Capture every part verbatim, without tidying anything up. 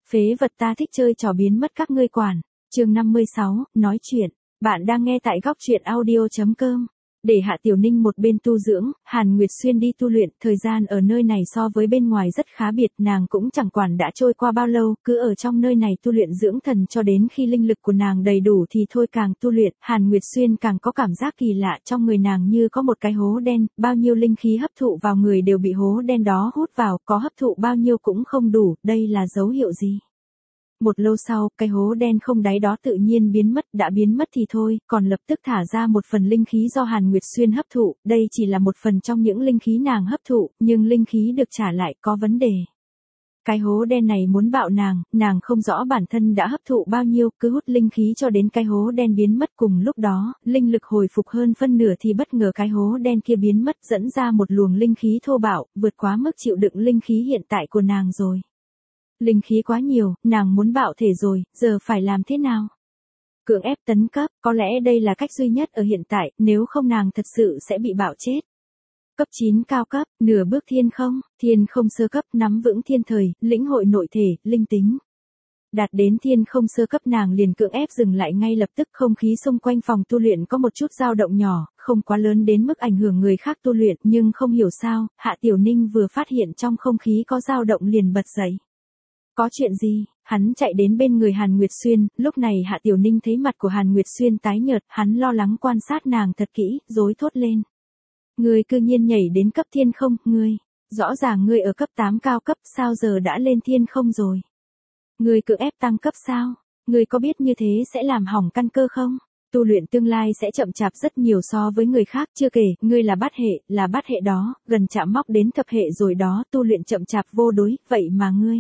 Phế vật ta thích chơi trò biến mất các ngươi quản. Chương năm mươi sáu, nói chuyện. Bạn đang nghe tại góc truyện audio chấm com. Để Hạ Tiểu Ninh một bên tu dưỡng, Hàn Nguyệt Xuyên đi tu luyện, thời gian ở nơi này so với bên ngoài rất khá biệt, nàng cũng chẳng quản đã trôi qua bao lâu, cứ ở trong nơi này tu luyện dưỡng thần cho đến khi linh lực của nàng đầy đủ thì thôi càng tu luyện, Hàn Nguyệt Xuyên càng có cảm giác kỳ lạ trong người nàng như có một cái hố đen, bao nhiêu linh khí hấp thụ vào người đều bị hố đen đó hút vào, có hấp thụ bao nhiêu cũng không đủ, đây là dấu hiệu gì? Một lâu sau, cái hố đen không đáy đó tự nhiên biến mất, đã biến mất thì thôi, còn lập tức thả ra một phần linh khí do Hàn Nguyệt Xuyên hấp thụ, đây chỉ là một phần trong những linh khí nàng hấp thụ, nhưng linh khí được trả lại có vấn đề. Cái hố đen này muốn bạo nàng, nàng không rõ bản thân đã hấp thụ bao nhiêu, cứ hút linh khí cho đến cái hố đen biến mất. Cùng lúc đó, linh lực hồi phục hơn phân nửa thì bất ngờ cái hố đen kia biến mất, dẫn ra một luồng linh khí thô bạo, vượt quá mức chịu đựng linh khí hiện tại của nàng rồi. Linh khí quá nhiều, nàng muốn bạo thể rồi, giờ phải làm thế nào? Cưỡng ép tấn cấp, có lẽ đây là cách duy nhất ở hiện tại, nếu không nàng thật sự sẽ bị bạo chết. Cấp chín cao cấp, nửa bước thiên không, thiên không sơ cấp, nắm vững thiên thời, lĩnh hội nội thể, linh tính. Đạt đến thiên không sơ cấp nàng liền cưỡng ép dừng lại ngay lập tức, không khí xung quanh phòng tu luyện có một chút dao động nhỏ, không quá lớn đến mức ảnh hưởng người khác tu luyện, nhưng không hiểu sao, Hạ Tiểu Ninh vừa phát hiện trong không khí có dao động liền bật dậy. Có chuyện gì? Hắn chạy đến bên người Hàn Nguyệt Xuyên, lúc này Hạ Tiểu Ninh thấy mặt của Hàn Nguyệt Xuyên tái nhợt, hắn lo lắng quan sát nàng thật kỹ, rối thốt lên. Ngươi cư nhiên nhảy đến cấp thiên không, ngươi, rõ ràng ngươi ở cấp tám cao cấp, sao giờ đã lên thiên không rồi? Ngươi cưỡng ép tăng cấp sao? Ngươi có biết như thế sẽ làm hỏng căn cơ không? Tu luyện tương lai sẽ chậm chạp rất nhiều so với người khác, chưa kể, ngươi là bát hệ, là bát hệ đó, gần chạm móc đến thập hệ rồi đó, tu luyện chậm chạp vô đối, vậy mà ngươi.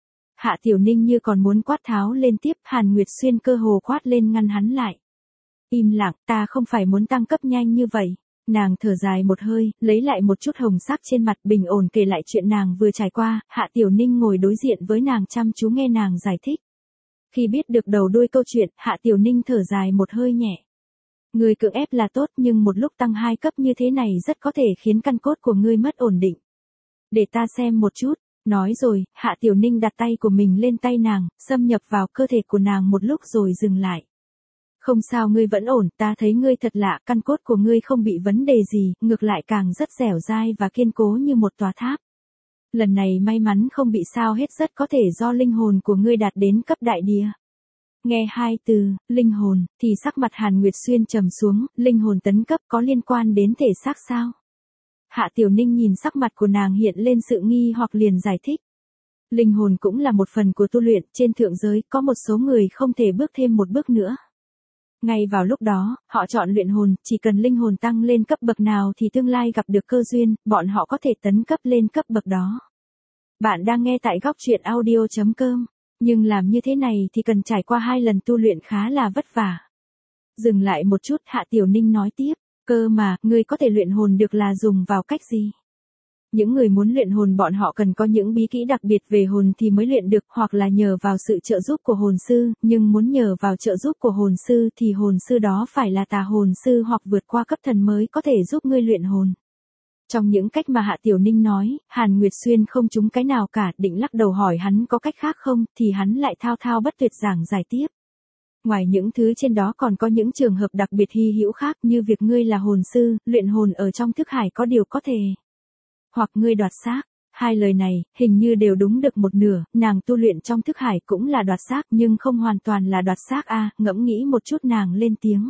Hạ Tiểu Ninh như còn muốn quát tháo lên tiếp, Hàn Nguyệt Xuyên cơ hồ quát lên ngăn hắn lại. Im lặng, ta không phải muốn tăng cấp nhanh như vậy. Nàng thở dài một hơi, lấy lại một chút hồng sắc trên mặt, bình ổn kể lại chuyện nàng vừa trải qua, Hạ Tiểu Ninh ngồi đối diện với nàng chăm chú nghe nàng giải thích. Khi biết được đầu đuôi câu chuyện, Hạ Tiểu Ninh thở dài một hơi nhẹ. Ngươi cưỡng ép là tốt nhưng một lúc tăng hai cấp như thế này rất có thể khiến căn cốt của ngươi mất ổn định. Để ta xem một chút. Nói rồi, Hạ Tiểu Ninh đặt tay của mình lên tay nàng, xâm nhập vào cơ thể của nàng một lúc rồi dừng lại. Không sao, ngươi vẫn ổn, ta thấy ngươi thật lạ, căn cốt của ngươi không bị vấn đề gì, ngược lại càng rất dẻo dai và kiên cố như một tòa tháp. Lần này may mắn không bị sao hết, rất có thể do linh hồn của ngươi đạt đến cấp đại địa. Nghe hai từ, linh hồn, thì sắc mặt Hàn Nguyệt Xuyên trầm xuống, linh hồn tấn cấp có liên quan đến thể xác sao? Hạ Tiểu Ninh nhìn sắc mặt của nàng hiện lên sự nghi hoặc liền giải thích. Linh hồn cũng là một phần của tu luyện, trên thượng giới có một số người không thể bước thêm một bước nữa. Ngay vào lúc đó, họ chọn luyện hồn, chỉ cần linh hồn tăng lên cấp bậc nào thì tương lai gặp được cơ duyên, bọn họ có thể tấn cấp lên cấp bậc đó. Bạn đang nghe tại góc truyện audio chấm com, nhưng làm như thế này thì cần trải qua hai lần tu luyện khá là vất vả. Dừng lại một chút, Hạ Tiểu Ninh nói tiếp. Cơ mà, ngươi có thể luyện hồn được là dùng vào cách gì? Những người muốn luyện hồn bọn họ cần có những bí kỹ đặc biệt về hồn thì mới luyện được, hoặc là nhờ vào sự trợ giúp của hồn sư, nhưng muốn nhờ vào trợ giúp của hồn sư thì hồn sư đó phải là tà hồn sư hoặc vượt qua cấp thần mới có thể giúp ngươi luyện hồn. Trong những cách mà Hạ Tiểu Ninh nói, Hàn Nguyệt Xuyên không trúng cái nào cả, định lắc đầu hỏi hắn có cách khác không, thì hắn lại thao thao bất tuyệt giảng giải tiếp. Ngoài những thứ trên đó còn có những trường hợp đặc biệt hy hữu khác như việc ngươi là hồn sư, luyện hồn ở trong thức hải có điều có thể. Hoặc ngươi đoạt xác. Hai lời này, hình như đều đúng được một nửa, nàng tu luyện trong thức hải cũng là đoạt xác nhưng không hoàn toàn là đoạt xác a, à, ngẫm nghĩ một chút nàng lên tiếng.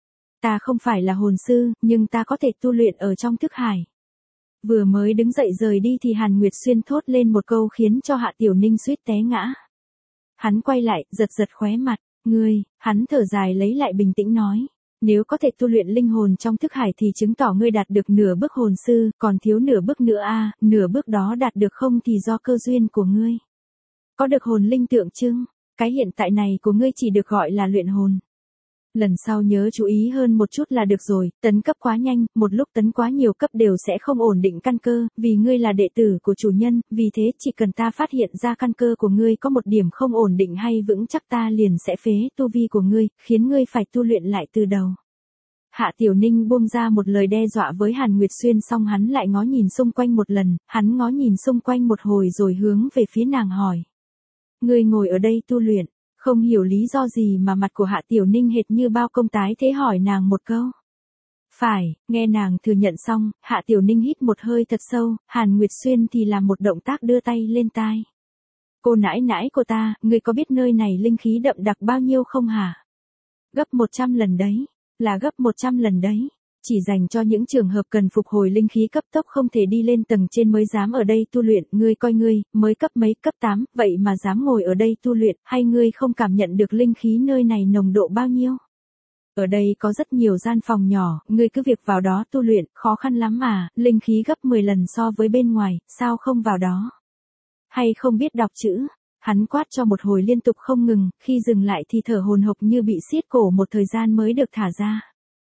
Ta không phải là hồn sư, nhưng ta có thể tu luyện ở trong thức hải. Vừa mới đứng dậy rời đi thì Hàn Nguyệt Xuyên thốt lên một câu khiến cho Hạ Tiểu Ninh suýt té ngã. Hắn quay lại, giật giật khóe mặt. Ngươi, hắn thở dài lấy lại bình tĩnh nói, nếu có thể tu luyện linh hồn trong thức hải thì chứng tỏ ngươi đạt được nửa bước hồn sư, còn thiếu nửa bước nữa a, à, nửa bước đó đạt được không thì do cơ duyên của ngươi. Có được hồn linh tượng trưng, cái hiện tại này của ngươi chỉ được gọi là luyện hồn. Lần sau nhớ chú ý hơn một chút là được rồi, tấn cấp quá nhanh, một lúc tấn quá nhiều cấp đều sẽ không ổn định căn cơ, vì ngươi là đệ tử của chủ nhân, vì thế chỉ cần ta phát hiện ra căn cơ của ngươi có một điểm không ổn định hay vững chắc ta liền sẽ phế tu vi của ngươi, khiến ngươi phải tu luyện lại từ đầu. Hạ Tiểu Ninh buông ra một lời đe dọa với Hàn Nguyệt Xuyên xong hắn lại ngó nhìn xung quanh một lần, hắn ngó nhìn xung quanh một hồi rồi hướng về phía nàng hỏi. Ngươi ngồi ở đây tu luyện, không hiểu lý do gì mà mặt của Hạ Tiểu Ninh hệt như bao công tái thế hỏi nàng một câu. Phải, nghe nàng thừa nhận xong, Hạ Tiểu Ninh hít một hơi thật sâu, Hàn Nguyệt Xuyên thì làm một động tác đưa tay lên tai. Cô nãi nãi của ta, ngươi có biết nơi này linh khí đậm đặc bao nhiêu không hả? Gấp một trăm lần đấy, là gấp một trăm lần đấy. Chỉ dành cho những trường hợp cần phục hồi linh khí cấp tốc không thể đi lên tầng trên mới dám ở đây tu luyện, ngươi coi ngươi, mới cấp mấy cấp tám, vậy mà dám ngồi ở đây tu luyện, hay ngươi không cảm nhận được linh khí nơi này nồng độ bao nhiêu? Ở đây có rất nhiều gian phòng nhỏ, ngươi cứ việc vào đó tu luyện, khó khăn lắm mà, linh khí gấp mười lần so với bên ngoài, sao không vào đó? Hay không biết đọc chữ? Hắn quát cho một hồi liên tục không ngừng, khi dừng lại thì thở hồn hộc như bị siết cổ một thời gian mới được thả ra.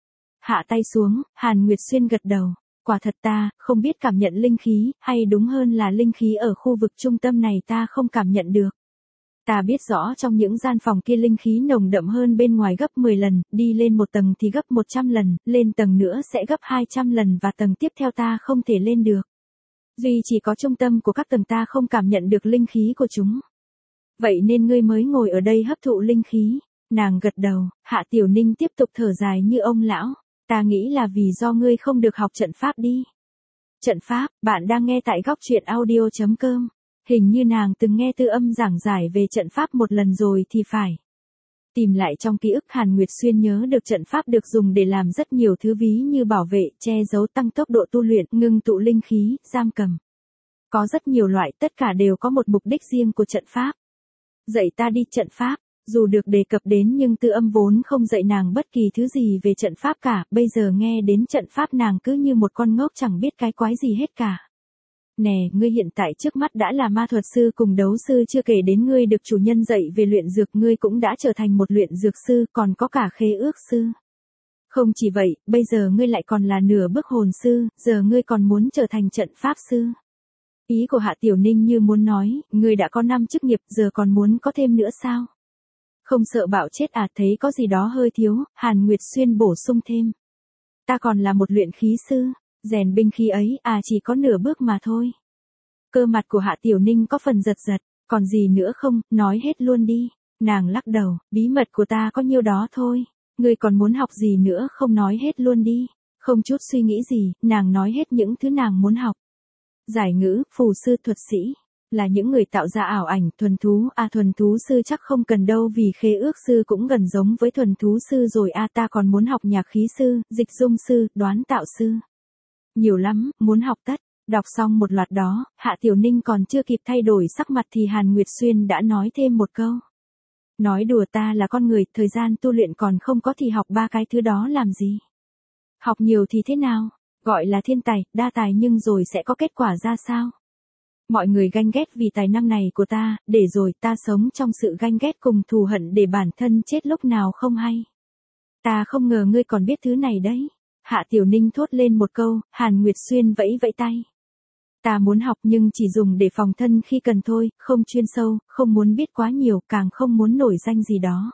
Hạ tay xuống, Hàn Nguyệt Xuyên gật đầu. Quả thật ta, không biết cảm nhận linh khí, hay đúng hơn là linh khí ở khu vực trung tâm này ta không cảm nhận được. Ta biết rõ trong những gian phòng kia linh khí nồng đậm hơn bên ngoài gấp mười lần, đi lên một tầng thì gấp một trăm lần, lên tầng nữa sẽ gấp hai trăm lần và tầng tiếp theo ta không thể lên được. Duy chỉ có trung tâm của các tầng ta không cảm nhận được linh khí của chúng. Vậy nên ngươi mới ngồi ở đây hấp thụ linh khí. Nàng gật đầu, Hạ Tiểu Ninh tiếp tục thở dài như ông lão. Ta nghĩ là vì do ngươi không được học trận pháp đi. Trận pháp, bạn đang nghe tại góc truyện audio chấm com. Hình như nàng từng nghe Tư Âm giảng giải về trận pháp một lần rồi thì phải. Tìm lại trong ký ức Hàn Nguyệt Xuyên nhớ được trận pháp được dùng để làm rất nhiều thứ ví như bảo vệ, che giấu, tăng tốc độ tu luyện, ngưng tụ linh khí, giam cầm. Có rất nhiều loại, tất cả đều có một mục đích riêng của trận pháp. Dạy ta đi trận pháp. Dù được đề cập đến nhưng Tư Âm vốn không dạy nàng bất kỳ thứ gì về trận pháp cả, bây giờ nghe đến trận pháp nàng cứ như một con ngốc chẳng biết cái quái gì hết cả. Nè, ngươi hiện tại trước mắt đã là ma thuật sư cùng đấu sư, chưa kể đến ngươi được chủ nhân dạy về luyện dược, ngươi cũng đã trở thành một luyện dược sư, còn có cả khế ước sư. Không chỉ vậy, bây giờ ngươi lại còn là nửa bước hồn sư, giờ ngươi còn muốn trở thành trận pháp sư. Ý của Hạ Tiểu Ninh như muốn nói, ngươi đã có năm chức nghiệp, giờ còn muốn có thêm nữa sao? Không sợ bạo chết à? Thấy có gì đó hơi thiếu, Hàn Nguyệt Xuyên bổ sung thêm. Ta còn là một luyện khí sư, rèn binh khí ấy à, chỉ có nửa bước mà thôi. Cơ mặt của Hạ Tiểu Ninh có phần giật giật, còn gì nữa không, nói hết luôn đi. Nàng lắc đầu, bí mật của ta có nhiêu đó thôi. Ngươi còn muốn học gì nữa không, nói hết luôn đi. Không chút suy nghĩ gì, nàng nói hết những thứ nàng muốn học. Giải ngữ, phù sư, thuật sĩ. Là những người tạo ra ảo ảnh, thuần thú, à thuần thú sư chắc không cần đâu vì khế ước sư cũng gần giống với thuần thú sư rồi à, ta còn muốn học nhạc khí sư, dịch dung sư, đoán tạo sư. Nhiều lắm, muốn học tất. Đọc xong một loạt đó, Hạ Tiểu Ninh còn chưa kịp thay đổi sắc mặt thì Hàn Nguyệt Xuyên đã nói thêm một câu. Nói đùa, ta là con người, thời gian tu luyện còn không có thì học ba cái thứ đó làm gì? Học nhiều thì thế nào? Gọi là thiên tài, đa tài nhưng rồi sẽ có kết quả ra sao? Mọi người ganh ghét vì tài năng này của ta, để rồi ta sống trong sự ganh ghét cùng thù hận để bản thân chết lúc nào không hay. Ta không ngờ ngươi còn biết thứ này đấy. Hạ Tiểu Ninh thốt lên một câu, Hàn Nguyệt Xuyên vẫy vẫy tay. Ta muốn học nhưng chỉ dùng để phòng thân khi cần thôi, không chuyên sâu, không muốn biết quá nhiều, càng không muốn nổi danh gì đó.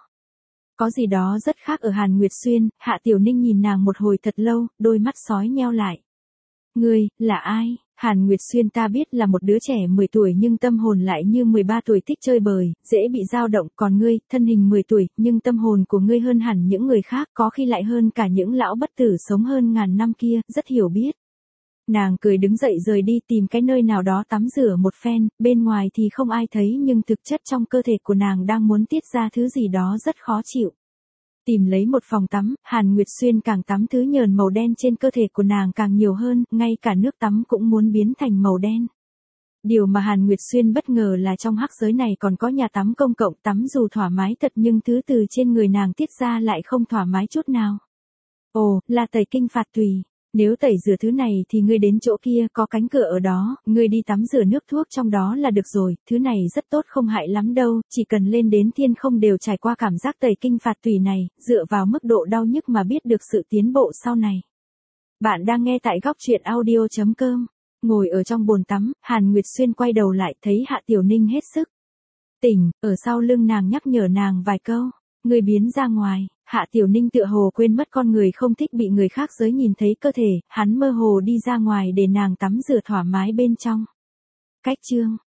Có gì đó rất khác ở Hàn Nguyệt Xuyên, Hạ Tiểu Ninh nhìn nàng một hồi thật lâu, đôi mắt sói nheo lại. Ngươi, là ai? Hàn Nguyệt Xuyên ta biết là một đứa trẻ mười tuổi nhưng tâm hồn lại như mười ba tuổi, thích chơi bời, dễ bị dao động, còn ngươi, thân hình mười tuổi, nhưng tâm hồn của ngươi hơn hẳn những người khác, có khi lại hơn cả những lão bất tử sống hơn ngàn năm kia, rất hiểu biết. Nàng cười đứng dậy rời đi tìm cái nơi nào đó tắm rửa một phen, bên ngoài thì không ai thấy nhưng thực chất trong cơ thể của nàng đang muốn tiết ra thứ gì đó rất khó chịu. Tìm lấy một phòng tắm, Hàn Nguyệt Xuyên càng tắm thứ nhờn màu đen trên cơ thể của nàng càng nhiều hơn, ngay cả nước tắm cũng muốn biến thành màu đen. Điều mà Hàn Nguyệt Xuyên bất ngờ là trong hắc giới này còn có nhà tắm công cộng, tắm dù thoải mái thật nhưng thứ từ trên người nàng tiết ra lại không thoải mái chút nào. Ồ, là tẩy kinh phạt tùy. Nếu tẩy rửa thứ này thì ngươi đến chỗ kia có cánh cửa ở đó, ngươi đi tắm rửa nước thuốc trong đó là được rồi, thứ này rất tốt không hại lắm đâu, chỉ cần lên đến thiên không đều trải qua cảm giác tẩy kinh phạt tùy này, dựa vào mức độ đau nhức mà biết được sự tiến bộ sau này. Bạn đang nghe tại góc truyện audio chấm com. Ngồi ở trong bồn tắm, Hàn Nguyệt Xuyên quay đầu lại thấy Hạ Tiểu Ninh hết sức tỉnh, ở sau lưng nàng nhắc nhở nàng vài câu. Ngươi biến ra ngoài. Hạ Tiểu Ninh tựa hồ quên mất con người không thích bị người khác giới nhìn thấy cơ thể, hắn mơ hồ đi ra ngoài để nàng tắm rửa thoải mái bên trong. Cách chương